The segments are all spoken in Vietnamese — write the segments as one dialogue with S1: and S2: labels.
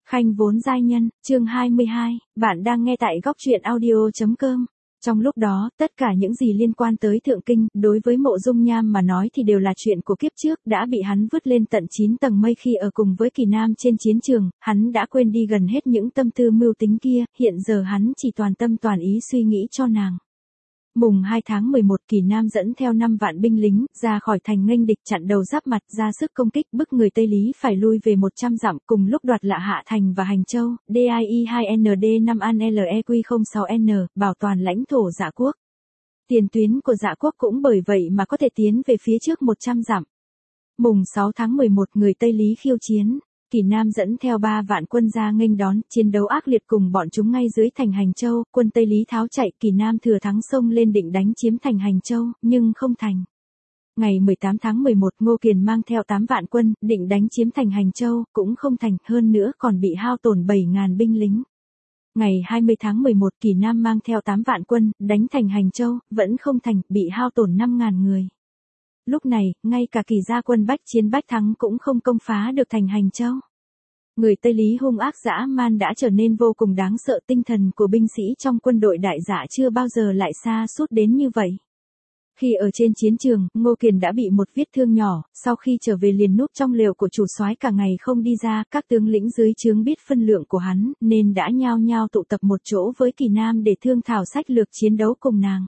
S1: Khanh vốn giai nhân, chương 22, bạn đang nghe tại góc truyện audio.com. Trong lúc đó, tất cả những gì liên quan tới Thượng Kinh, đối với Mộ Dung Nham mà nói thì đều là chuyện của kiếp trước, đã bị hắn vứt lên tận 9 tầng mây khi ở cùng với Kỳ Nam trên chiến trường, hắn đã quên đi gần hết những tâm tư mưu tính kia, hiện giờ hắn chỉ toàn tâm toàn ý suy nghĩ cho nàng. Mùng 2 tháng 11, Kỳ Nam dẫn theo 5 vạn binh lính, ra khỏi thành nghênh địch chặn đầu giáp mặt, ra sức công kích bức người Tây Lý phải lui về 100 dặm, cùng lúc đoạt lại Hạ Thành và Hành Châu, DIE2ND5ANLEQ06N, bảo toàn lãnh thổ Dạ quốc. Tiền tuyến của Dạ quốc cũng bởi vậy mà có thể tiến về phía trước 100 dặm. Mùng 6 tháng 11, người Tây Lý khiêu chiến. Kỳ Nam dẫn theo 3 vạn quân ra nghênh đón, chiến đấu ác liệt cùng bọn chúng ngay dưới thành Hành Châu, quân Tây Lý tháo chạy, Kỳ Nam thừa thắng xông lên định đánh chiếm thành Hành Châu, nhưng không thành. Ngày 18 tháng 11, Ngô Kiền mang theo 8 vạn quân, định đánh chiếm thành Hành Châu, cũng không thành, hơn nữa còn bị hao tổn 7.000 binh lính. Ngày 20 tháng 11, Kỳ Nam mang theo 8 vạn quân, đánh thành Hành Châu, vẫn không thành, bị hao tổn 5.000 người. Lúc này, ngay cả Kỳ gia quân bách chiến bách thắng cũng không công phá được thành Hành Châu. Người Tây Lý hung ác dã man đã trở nên vô cùng đáng sợ, tinh thần của binh sĩ trong quân đội Đại Dạ chưa bao giờ lại sa sút đến như vậy. Khi ở trên chiến trường, Ngô Kiền đã bị một vết thương nhỏ, sau khi trở về liền núp trong lều của chủ soái cả ngày không đi ra, các tướng lĩnh dưới trướng biết phân lượng của hắn, nên đã nhao nhao tụ tập một chỗ với Kỳ Nam để thương thảo sách lược chiến đấu cùng nàng.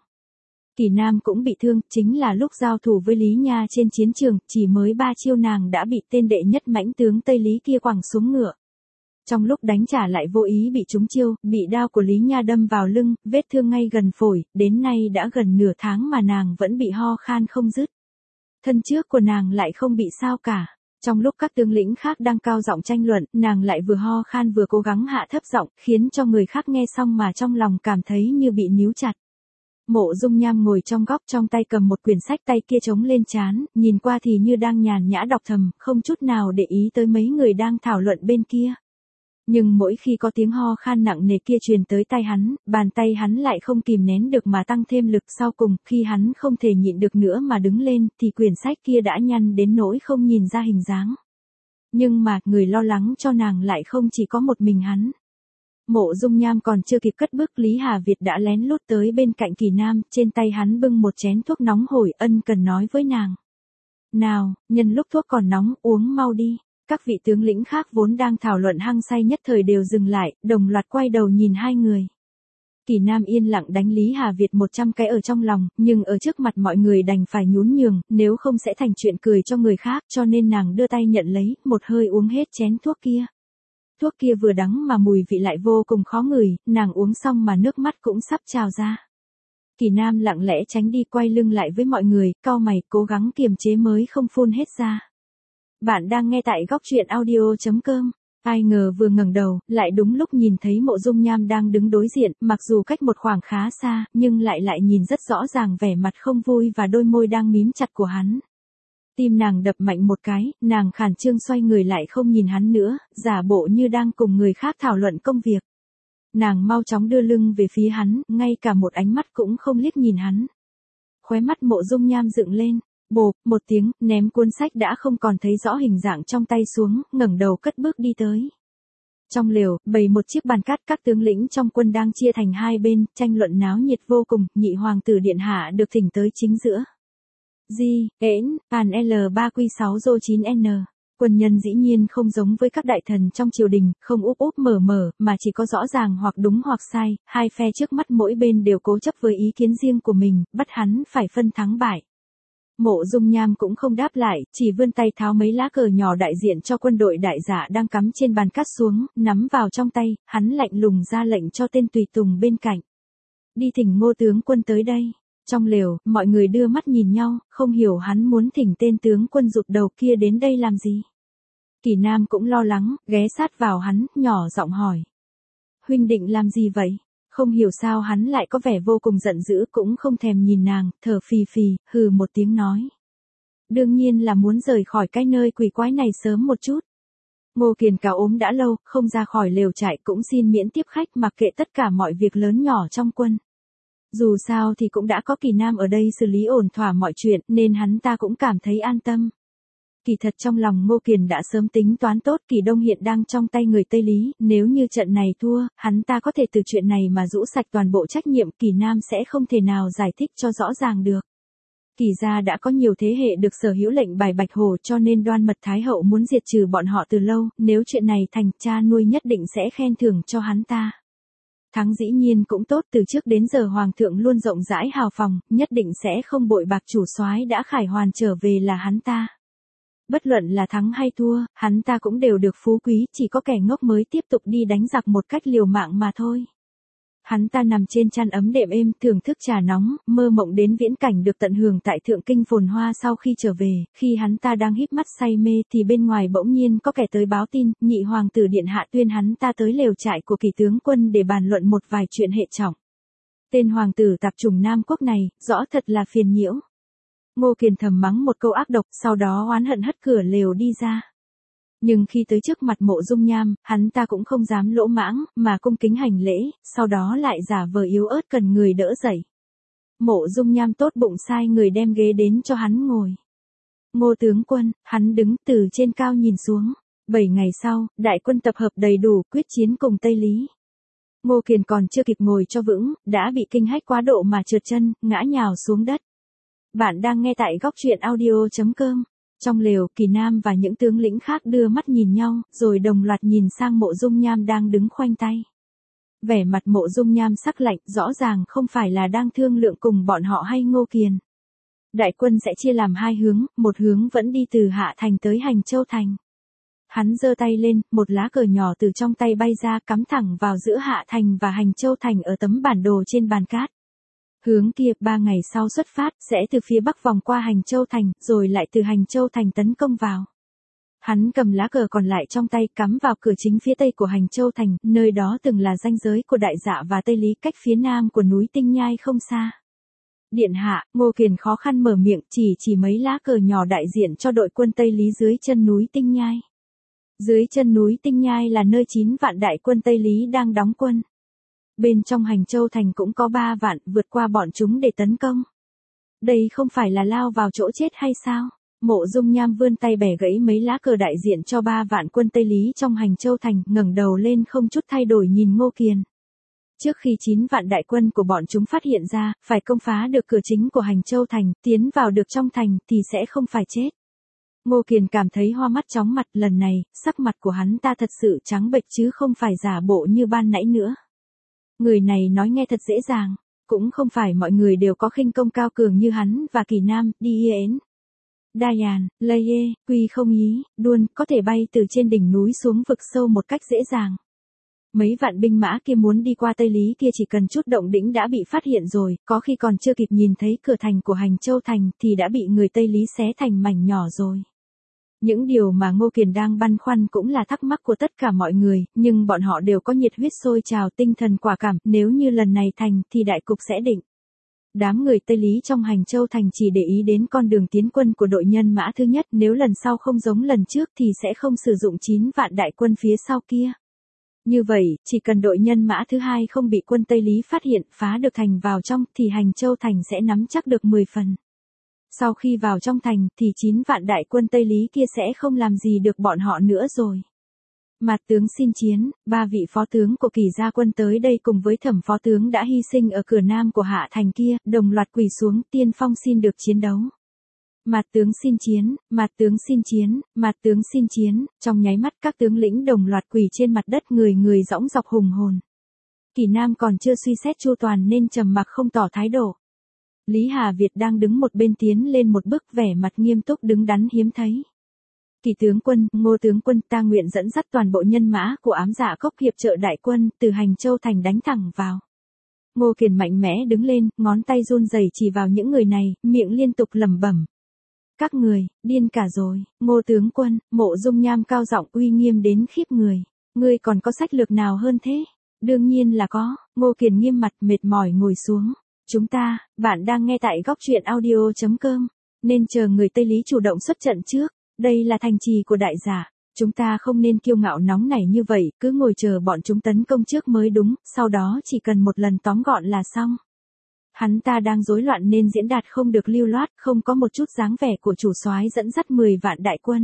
S1: Kỳ Nam cũng bị thương, chính là lúc giao thủ với Lý Nha trên chiến trường, chỉ mới 3 chiêu nàng đã bị tên đệ nhất mãnh tướng Tây Lý kia quẳng xuống ngựa. Trong lúc đánh trả lại vô ý bị trúng chiêu, bị đao của Lý Nha đâm vào lưng, vết thương ngay gần phổi, đến nay đã gần nửa tháng mà nàng vẫn bị ho khan không dứt. Thân trước của nàng lại không bị sao cả. Trong lúc các tướng lĩnh khác đang cao giọng tranh luận, nàng lại vừa ho khan vừa cố gắng hạ thấp giọng, khiến cho người khác nghe xong mà trong lòng cảm thấy như bị níu chặt. Mộ Dung Nham ngồi trong góc, trong tay cầm một quyển sách, tay kia chống lên trán, nhìn qua thì như đang nhàn nhã đọc thầm, không chút nào để ý tới mấy người đang thảo luận bên kia. Nhưng mỗi khi có tiếng ho khan nặng nề kia truyền tới tai hắn, bàn tay hắn lại không kìm nén được mà tăng thêm lực, sau cùng, khi hắn không thể nhịn được nữa mà đứng lên, thì quyển sách kia đã nhăn đến nỗi không nhìn ra hình dáng. Nhưng mà, người lo lắng cho nàng lại không chỉ có một mình hắn. Mộ Dung Nham còn chưa kịp cất bước, Lý Hà Việt đã lén lút tới bên cạnh Kỳ Nam, trên tay hắn bưng một chén thuốc nóng hổi, ân cần nói với nàng. Nào, nhân lúc thuốc còn nóng, uống mau đi. Các vị tướng lĩnh khác vốn đang thảo luận hăng say nhất thời đều dừng lại, đồng loạt quay đầu nhìn hai người. Kỳ Nam yên lặng đánh Lý Hà Việt 100 cái ở trong lòng, nhưng ở trước mặt mọi người đành phải nhún nhường, nếu không sẽ thành chuyện cười cho người khác, cho nên nàng đưa tay nhận lấy, một hơi uống hết chén thuốc kia. Thuốc kia vừa đắng mà mùi vị lại vô cùng khó ngửi, nàng uống xong mà nước mắt cũng sắp trào ra. Kỳ Nam lặng lẽ tránh đi, quay lưng lại với mọi người, cau mày, cố gắng kiềm chế mới không phun hết ra. Bạn đang nghe tại góc truyện audio.com. Ai ngờ vừa ngẩng đầu, lại đúng lúc nhìn thấy Mộ Dung Nham đang đứng đối diện, mặc dù cách một khoảng khá xa, nhưng lại nhìn rất rõ ràng vẻ mặt không vui và đôi môi đang mím chặt của hắn. Tim nàng đập mạnh một cái, nàng khản trương xoay người lại không nhìn hắn nữa, giả bộ như đang cùng người khác thảo luận công việc. Nàng mau chóng đưa lưng về phía hắn, ngay cả một ánh mắt cũng không liếc nhìn hắn. Khóe mắt Mộ Dung Nham dựng lên, bộp, một tiếng, ném cuốn sách đã không còn thấy rõ hình dạng trong tay xuống, ngẩng đầu cất bước đi tới. Trong lều, bày một chiếc bàn cát, các tướng lĩnh trong quân đang chia thành hai bên, tranh luận náo nhiệt vô cùng, nhị hoàng tử điện hạ được thỉnh tới chính giữa. Pàn L3Q6 Rô 9N. Quân nhân dĩ nhiên không giống với các đại thần trong triều đình, không úp úp mở, mà chỉ có rõ ràng hoặc đúng hoặc sai, hai phe trước mắt mỗi bên đều cố chấp với ý kiến riêng của mình, bắt hắn phải phân thắng bại. Mộ Dung Nham cũng không đáp lại, chỉ vươn tay tháo mấy lá cờ nhỏ đại diện cho quân đội Đại Dạ đang cắm trên bàn cát xuống, nắm vào trong tay, hắn lạnh lùng ra lệnh cho tên tùy tùng bên cạnh. Đi thỉnh Ngô tướng quân tới đây. Trong lều, mọi người đưa mắt nhìn nhau, không hiểu hắn muốn thỉnh tên tướng quân rụt đầu kia đến đây làm gì. Kỳ Nam cũng lo lắng, ghé sát vào hắn, nhỏ giọng hỏi. Huynh định làm gì vậy? Không hiểu sao hắn lại có vẻ vô cùng giận dữ, cũng không thèm nhìn nàng, thở phì phì, hừ một tiếng nói. Đương nhiên là muốn rời khỏi cái nơi quỷ quái này sớm một chút. Ngô Kiền cả ốm đã lâu, không ra khỏi lều trại, cũng xin miễn tiếp khách, mặc kệ tất cả mọi việc lớn nhỏ trong quân. Dù sao thì cũng đã có Kỳ Nam ở đây xử lý ổn thỏa mọi chuyện, nên hắn ta cũng cảm thấy an tâm. Kỳ thật trong lòng Ngô Kiền đã sớm tính toán tốt Kỳ Đông hiện đang trong tay người Tây Lý, nếu như trận này thua, hắn ta có thể từ chuyện này mà rũ sạch toàn bộ trách nhiệm, Kỳ Nam sẽ không thể nào giải thích cho rõ ràng được. Kỳ gia đã có nhiều thế hệ được sở hữu lệnh bài Bạch Hổ cho nên Đoan Mật Thái Hậu muốn diệt trừ bọn họ từ lâu, nếu chuyện này thành, cha nuôi nhất định sẽ khen thưởng cho hắn ta. Thắng dĩ nhiên cũng tốt, từ trước đến giờ Hoàng thượng luôn rộng rãi hào phóng, nhất định sẽ không bội bạc, chủ soái đã khải hoàn trở về là hắn ta. Bất luận là thắng hay thua, hắn ta cũng đều được phú quý, chỉ có kẻ ngốc mới tiếp tục đi đánh giặc một cách liều mạng mà thôi. Hắn ta nằm trên chăn ấm đệm êm, thưởng thức trà nóng, mơ mộng đến viễn cảnh được tận hưởng tại Thượng Kinh phồn hoa. Sau khi trở về, khi hắn ta đang híp mắt say mê thì bên ngoài bỗng nhiên có kẻ tới báo tin, nhị hoàng tử điện hạ tuyên hắn ta tới lều trại của Kỳ tướng quân để bàn luận một vài chuyện hệ trọng. Tên hoàng tử tạp chủng Nam Quốc này, rõ thật là phiền nhiễu. Ngô Kiền thầm mắng một câu ác độc, sau đó oán hận hất cửa lều đi ra. Nhưng khi tới trước mặt Mộ Dung Nham, hắn ta cũng không dám lỗ mãng, mà cung kính hành lễ, sau đó lại giả vờ yếu ớt cần người đỡ dậy. Mộ Dung Nham tốt bụng sai người đem ghế đến cho hắn ngồi. Ngô tướng quân, hắn đứng từ trên cao nhìn xuống. 7 ngày sau, đại quân tập hợp đầy đủ, quyết chiến cùng Tây Lý. Ngô Kiền còn chưa kịp ngồi cho vững, đã bị kinh hách quá độ mà trượt chân, ngã nhào xuống đất. Bạn đang nghe tại góc truyện audio.com. Trong lều, Kỳ Nam và những tướng lĩnh khác đưa mắt nhìn nhau, rồi đồng loạt nhìn sang Mộ Dung Nham đang đứng khoanh tay. Vẻ mặt Mộ Dung Nham sắc lạnh, rõ ràng không phải là đang thương lượng cùng bọn họ hay Ngô Kiền. Đại quân sẽ chia làm hai hướng, một hướng vẫn đi từ Hạ Thành tới Hành Châu Thành. Hắn giơ tay lên, một lá cờ nhỏ từ trong tay bay ra cắm thẳng vào giữa Hạ Thành và Hành Châu Thành ở tấm bản đồ trên bàn cát. Hướng kia 3 ngày sau xuất phát, sẽ từ phía bắc vòng qua Hành Châu Thành, rồi lại từ Hành Châu Thành tấn công vào. Hắn cầm lá cờ còn lại trong tay cắm vào cửa chính phía tây của Hành Châu Thành, nơi đó từng là ranh giới của Đại Dạ và Tây Lý, cách phía nam của núi Tinh Nhai không xa. Điện hạ, Ngô Kiền khó khăn mở miệng, chỉ mấy lá cờ nhỏ đại diện cho đội quân Tây Lý dưới chân núi Tinh Nhai. Dưới chân núi Tinh Nhai là nơi 9 vạn đại quân Tây Lý đang đóng quân. Bên trong Hành Châu Thành cũng có 3 vạn, vượt qua bọn chúng để tấn công. Đây không phải là lao vào chỗ chết hay sao? Mộ Dung Nham vươn tay bẻ gãy mấy lá cờ đại diện cho 3 vạn quân Tây Lý trong Hành Châu Thành, ngẩng đầu lên không chút thay đổi nhìn Ngô Kiền. Trước khi 9 vạn đại quân của bọn chúng phát hiện ra, phải công phá được cửa chính của Hành Châu Thành, tiến vào được trong thành, thì sẽ không phải chết. Ngô Kiền cảm thấy hoa mắt chóng mặt, lần này, sắc mặt của hắn ta thật sự trắng bệch chứ không phải giả bộ như ban nãy nữa. Người này nói nghe thật dễ dàng, cũng không phải mọi người đều có khinh công cao cường như hắn và Kỳ Nam, Đi Yến, Dayan, Lê, Quy Không Ý, Đuôn, có thể bay từ trên đỉnh núi xuống vực sâu một cách dễ dàng. Mấy vạn binh mã kia muốn đi qua Tây Lý kia chỉ cần chút động tĩnh đã bị phát hiện rồi, có khi còn chưa kịp nhìn thấy cửa thành của Hành Châu Thành thì đã bị người Tây Lý xé thành mảnh nhỏ rồi. Những điều mà Ngô Kiền đang băn khoăn cũng là thắc mắc của tất cả mọi người, nhưng bọn họ đều có nhiệt huyết sôi trào, tinh thần quả cảm, nếu như lần này thành thì đại cục sẽ định. Đám người Tây Lý trong Hành Châu Thành chỉ để ý đến con đường tiến quân của đội nhân mã thứ nhất, nếu lần sau không giống lần trước thì sẽ không sử dụng 9 vạn đại quân phía sau kia. Như vậy, chỉ cần đội nhân mã thứ hai không bị quân Tây Lý phát hiện, phá được thành vào trong, thì Hành Châu Thành sẽ nắm chắc được 10 phần. Sau khi vào trong thành, thì 9 vạn đại quân Tây Lý kia sẽ không làm gì được bọn họ nữa rồi. Mạt tướng xin chiến, 3 vị phó tướng của Kỳ gia quân tới đây cùng với Thẩm phó tướng đã hy sinh ở cửa nam của Hạ Thành kia, đồng loạt quỳ xuống, tiên phong xin được chiến đấu. Mạt tướng xin chiến, Mạt tướng xin chiến, Mạt tướng xin chiến, trong nháy mắt các tướng lĩnh đồng loạt quỳ trên mặt đất, người người dõng dọc hùng hồn. Kỳ Nam còn chưa suy xét chu toàn nên trầm mặc không tỏ thái độ. Lý Hà Việt đang đứng một bên tiến lên một bước, vẻ mặt nghiêm túc đứng đắn hiếm thấy. Kỳ tướng quân, Ngô tướng quân, ta nguyện dẫn dắt toàn bộ nhân mã của Ám Dạ Cốc hiệp trợ đại quân, từ Hành Châu Thành đánh thẳng vào. Ngô Kiền mạnh mẽ đứng lên, ngón tay run rẩy chỉ vào những người này, miệng liên tục lẩm bẩm. Các người, điên cả rồi, Ngô tướng quân, Mộ Dung Nham cao giọng uy nghiêm đến khiếp người. Ngươi còn có sách lược nào hơn thế? Đương nhiên là có, Ngô Kiền nghiêm mặt mệt mỏi ngồi xuống. Bạn đang nghe tại góc truyện audio.com, nên chờ người Tây Lý chủ động xuất trận trước, đây là thành trì của đại giả, chúng ta không nên kiêu ngạo nóng nảy như vậy, cứ ngồi chờ bọn chúng tấn công trước mới đúng, sau đó chỉ cần một lần tóm gọn là xong. Hắn ta đang rối loạn nên diễn đạt không được lưu loát, không có một chút dáng vẻ của chủ soái dẫn dắt 10 vạn đại quân.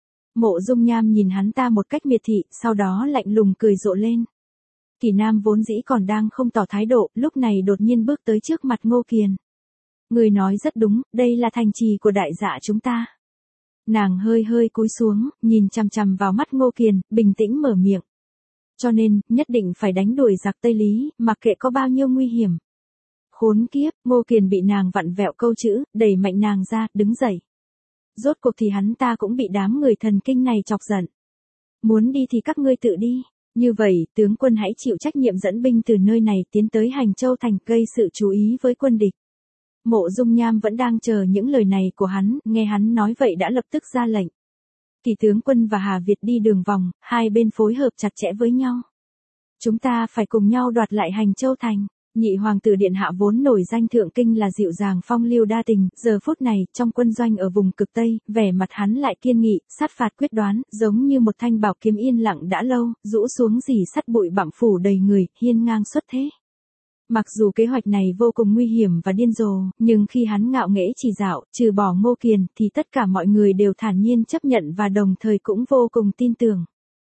S1: Mộ Dung Nham nhìn hắn ta một cách miệt thị, sau đó lạnh lùng cười rộ lên. Kỳ Nam vốn dĩ còn đang không tỏ thái độ, lúc này đột nhiên bước tới trước mặt Ngô Kiền. Người nói rất đúng, đây là thành trì của đại dạ chúng ta. Nàng hơi hơi cúi xuống, nhìn chằm chằm vào mắt Ngô Kiền, bình tĩnh mở miệng. Cho nên, nhất định phải đánh đuổi giặc Tây Lý, mặc kệ có bao nhiêu nguy hiểm. Khốn kiếp, Ngô Kiền bị nàng vặn vẹo câu chữ, đẩy mạnh nàng ra, đứng dậy. Rốt cuộc thì hắn ta cũng bị đám người thần kinh này chọc giận. Muốn đi thì các ngươi tự đi. Như vậy, tướng quân hãy chịu trách nhiệm dẫn binh từ nơi này tiến tới Hành Châu thành, gây sự chú ý với quân địch. Mộ Dung Nham vẫn đang chờ những lời này của hắn, nghe hắn nói vậy đã lập tức ra lệnh. Kỳ tướng quân và Hà Việt đi đường vòng, hai bên phối hợp chặt chẽ với nhau. Chúng ta phải cùng nhau đoạt lại Hành Châu thành. Nhị hoàng tử điện hạ vốn nổi danh thượng kinh là dịu dàng phong lưu đa tình, giờ phút này, trong quân doanh ở vùng cực Tây, vẻ mặt hắn lại kiên nghị, sát phạt quyết đoán, giống như một thanh bảo kiếm yên lặng đã lâu, rũ xuống rỉ sắt bụi bặm phủ đầy người, hiên ngang xuất thế. Mặc dù kế hoạch này vô cùng nguy hiểm và điên rồ, nhưng khi hắn ngạo nghễ chỉ dạo, trừ bỏ Ngô Kiền, thì tất cả mọi người đều thản nhiên chấp nhận và đồng thời cũng vô cùng tin tưởng.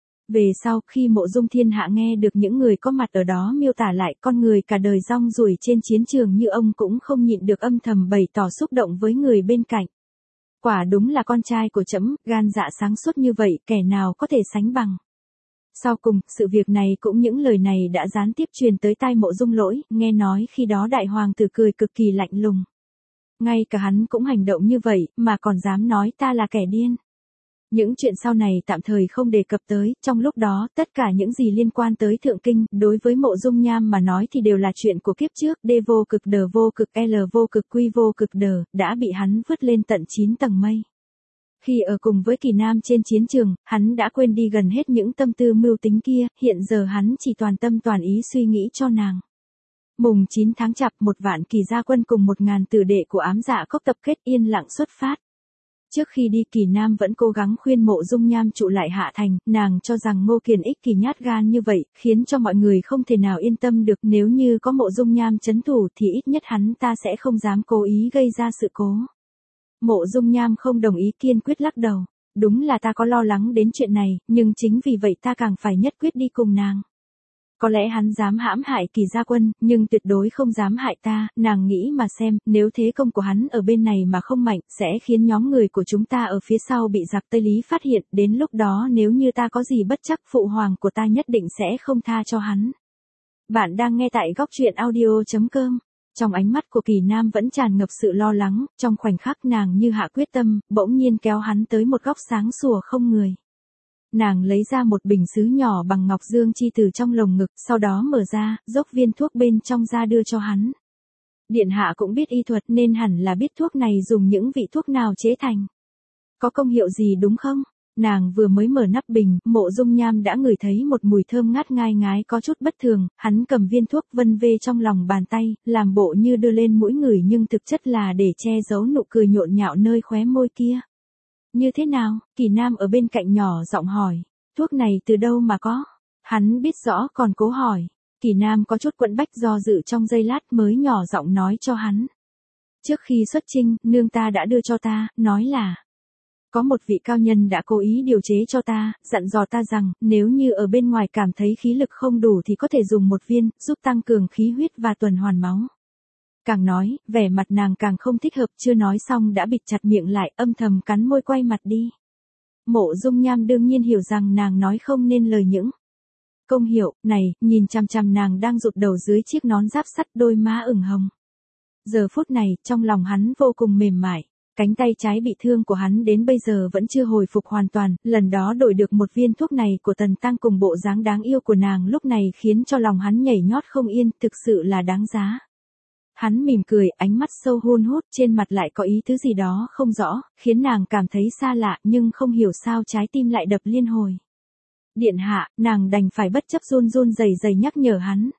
S1: Về sau, khi Mộ Dung Thiên Hạ nghe được những người có mặt ở đó miêu tả lại con người cả đời rong ruổi trên chiến trường như ông cũng không nhịn được âm thầm bày tỏ xúc động với người bên cạnh. Quả đúng là con trai của trẫm, gan dạ sáng suốt như vậy, kẻ nào có thể sánh bằng. Sau cùng, sự việc này cũng những lời này đã gián tiếp truyền tới tai Mộ Dung Lỗi, nghe nói khi đó đại hoàng tử cười cực kỳ lạnh lùng. Ngay cả hắn cũng hành động như vậy, mà còn dám nói ta là kẻ điên. Những chuyện sau này tạm thời không đề cập tới, trong lúc đó, tất cả những gì liên quan tới thượng kinh, đối với Mộ Dung Nham mà nói thì đều là chuyện của kiếp trước, D vô cực đờ vô cực L vô cực quy vô cực đờ, đã bị hắn vứt lên tận 9 tầng mây. Khi ở cùng với Kỳ Nam trên chiến trường, hắn đã quên đi gần hết những tâm tư mưu tính kia, hiện giờ hắn chỉ toàn tâm toàn ý suy nghĩ cho nàng. Mùng 9 tháng Chạp, 1 vạn Kỳ gia quân cùng 1000 tử đệ của Ám Dạ Cốc tập kết yên lặng xuất phát. Trước khi đi, Kỳ Nam vẫn cố gắng khuyên Mộ Dung Nham trụ lại Hạ Thành, nàng cho rằng Ngô Kiền ích kỷ nhát gan như vậy, khiến cho mọi người không thể nào yên tâm được, nếu như có Mộ Dung Nham trấn thủ thì ít nhất hắn ta sẽ không dám cố ý gây ra sự cố. Mộ Dung Nham không đồng ý, kiên quyết lắc đầu. Đúng là ta có lo lắng đến chuyện này, nhưng chính vì vậy ta càng phải nhất quyết đi cùng nàng. Có lẽ hắn dám hãm hại Kỳ gia quân, nhưng tuyệt đối không dám hại ta, nàng nghĩ mà xem, nếu thế công của hắn ở bên này mà không mạnh, sẽ khiến nhóm người của chúng ta ở phía sau bị giặc Tây Lý phát hiện, đến lúc đó nếu như ta có gì bất chắc, phụ hoàng của ta nhất định sẽ không tha cho hắn. Bạn đang nghe tại góc truyện audio.com. Trong ánh mắt của Kỳ Nam vẫn tràn ngập sự lo lắng, trong khoảnh khắc nàng như hạ quyết tâm, bỗng nhiên kéo hắn tới một góc sáng sủa không người. Nàng lấy ra một bình sứ nhỏ bằng ngọc dương chi từ trong lồng ngực, sau đó mở ra, dốc viên thuốc bên trong ra đưa cho hắn. Điện hạ cũng biết y thuật nên hẳn là biết thuốc này dùng những vị thuốc nào chế thành. Có công hiệu gì đúng không? Nàng vừa mới mở nắp bình, Mộ Dung Nham đã ngửi thấy một mùi thơm ngát ngai ngái có chút bất thường, hắn cầm viên thuốc vân vê trong lòng bàn tay, làm bộ như đưa lên mũi ngửi nhưng thực chất là để che giấu nụ cười nhộn nhạo nơi khóe môi kia. Như thế nào? Kỳ Nam ở bên cạnh nhỏ giọng hỏi. Thuốc này từ đâu mà có? Hắn biết rõ còn cố hỏi. Kỳ Nam có chút quẫn bách do dự trong giây lát mới nhỏ giọng nói cho hắn. Trước khi xuất chinh, nương ta đã đưa cho ta, nói là có một vị cao nhân đã cố ý điều chế cho ta, dặn dò ta rằng, nếu như ở bên ngoài cảm thấy khí lực không đủ thì có thể dùng một viên, giúp tăng cường khí huyết và tuần hoàn máu. Càng nói, vẻ mặt nàng càng không thích hợp, chưa nói xong đã bịt chặt miệng lại, âm thầm cắn môi quay mặt đi. Mộ Dung Nham đương nhiên hiểu rằng nàng nói không nên lời những công hiệu này, nhìn chằm chằm nàng đang rụt đầu dưới chiếc nón giáp sắt, đôi má ửng hồng. Giờ phút này, trong lòng hắn vô cùng mềm mại. Cánh tay trái bị thương của hắn đến bây giờ vẫn chưa hồi phục hoàn toàn, lần đó đổi được một viên thuốc này của Tần Tăng cùng bộ dáng đáng yêu của nàng lúc này khiến cho lòng hắn nhảy nhót không yên, thực sự là đáng giá. Hắn mỉm cười, ánh mắt sâu hun hút, trên mặt lại có ý thứ gì đó không rõ, khiến nàng cảm thấy xa lạ nhưng không hiểu sao trái tim lại đập liên hồi. Điện hạ, nàng đành phải bất chấp run run rẩy rẩy nhắc nhở hắn.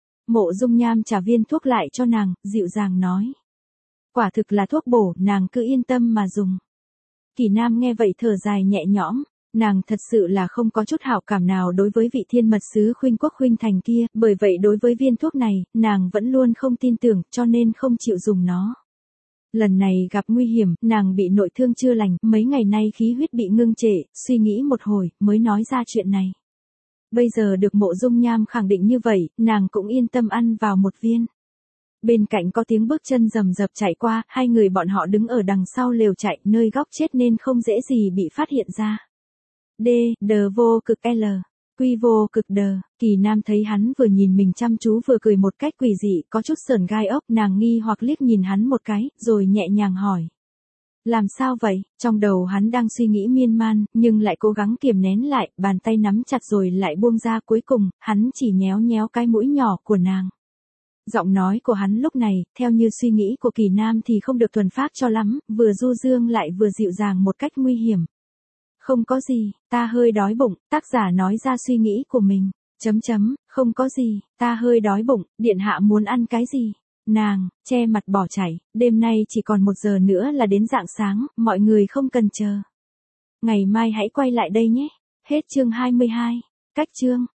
S1: Mộ Dung Nham trả viên thuốc lại cho nàng, dịu dàng nói. Quả thực là thuốc bổ, nàng cứ yên tâm mà dùng. Kỳ Nam nghe vậy thở dài nhẹ nhõm, Nàng thật sự là không có chút hảo cảm nào đối với vị thiên mật sứ Khuynh Quốc Khuynh Thành kia, bởi vậy đối với viên thuốc này, nàng vẫn luôn không tin tưởng, cho nên không chịu dùng nó. Lần này gặp nguy hiểm, nàng bị nội thương chưa lành, mấy ngày nay khí huyết bị ngưng trệ, suy nghĩ một hồi, mới nói ra chuyện này. Bây giờ được Mộ Dung Nham khẳng định như vậy, nàng cũng yên tâm ăn vào một viên. Bên cạnh có tiếng bước chân rầm rập chạy qua, hai người bọn họ đứng ở đằng sau lều chạy, nơi góc chết nên không dễ gì bị phát hiện ra. D, đờ vô cực L, quy vô cực đờ, Kỳ Nam thấy hắn vừa nhìn mình chăm chú vừa cười một cách quỷ dị, có chút sởn gai ốc, nàng nghi hoặc liếc nhìn hắn một cái, rồi nhẹ nhàng hỏi. Làm sao vậy? Trong đầu hắn đang suy nghĩ miên man, nhưng lại cố gắng kiềm nén lại, bàn tay nắm chặt rồi lại buông ra, cuối cùng, hắn chỉ nhéo nhéo cái mũi nhỏ của nàng. Giọng nói của hắn lúc này, theo như suy nghĩ của Kỳ Nam thì không được thuần phác cho lắm, vừa du dương lại vừa dịu dàng một cách nguy hiểm. Không có gì, ta hơi đói bụng, tác giả nói ra suy nghĩ của mình. Không có gì, ta hơi đói bụng, điện hạ muốn ăn cái gì? Nàng, che mặt bỏ chạy, đêm nay chỉ còn 1 giờ nữa là đến rạng sáng, mọi người không cần chờ. Ngày mai hãy quay lại đây nhé. Hết chương 22. Cách chương.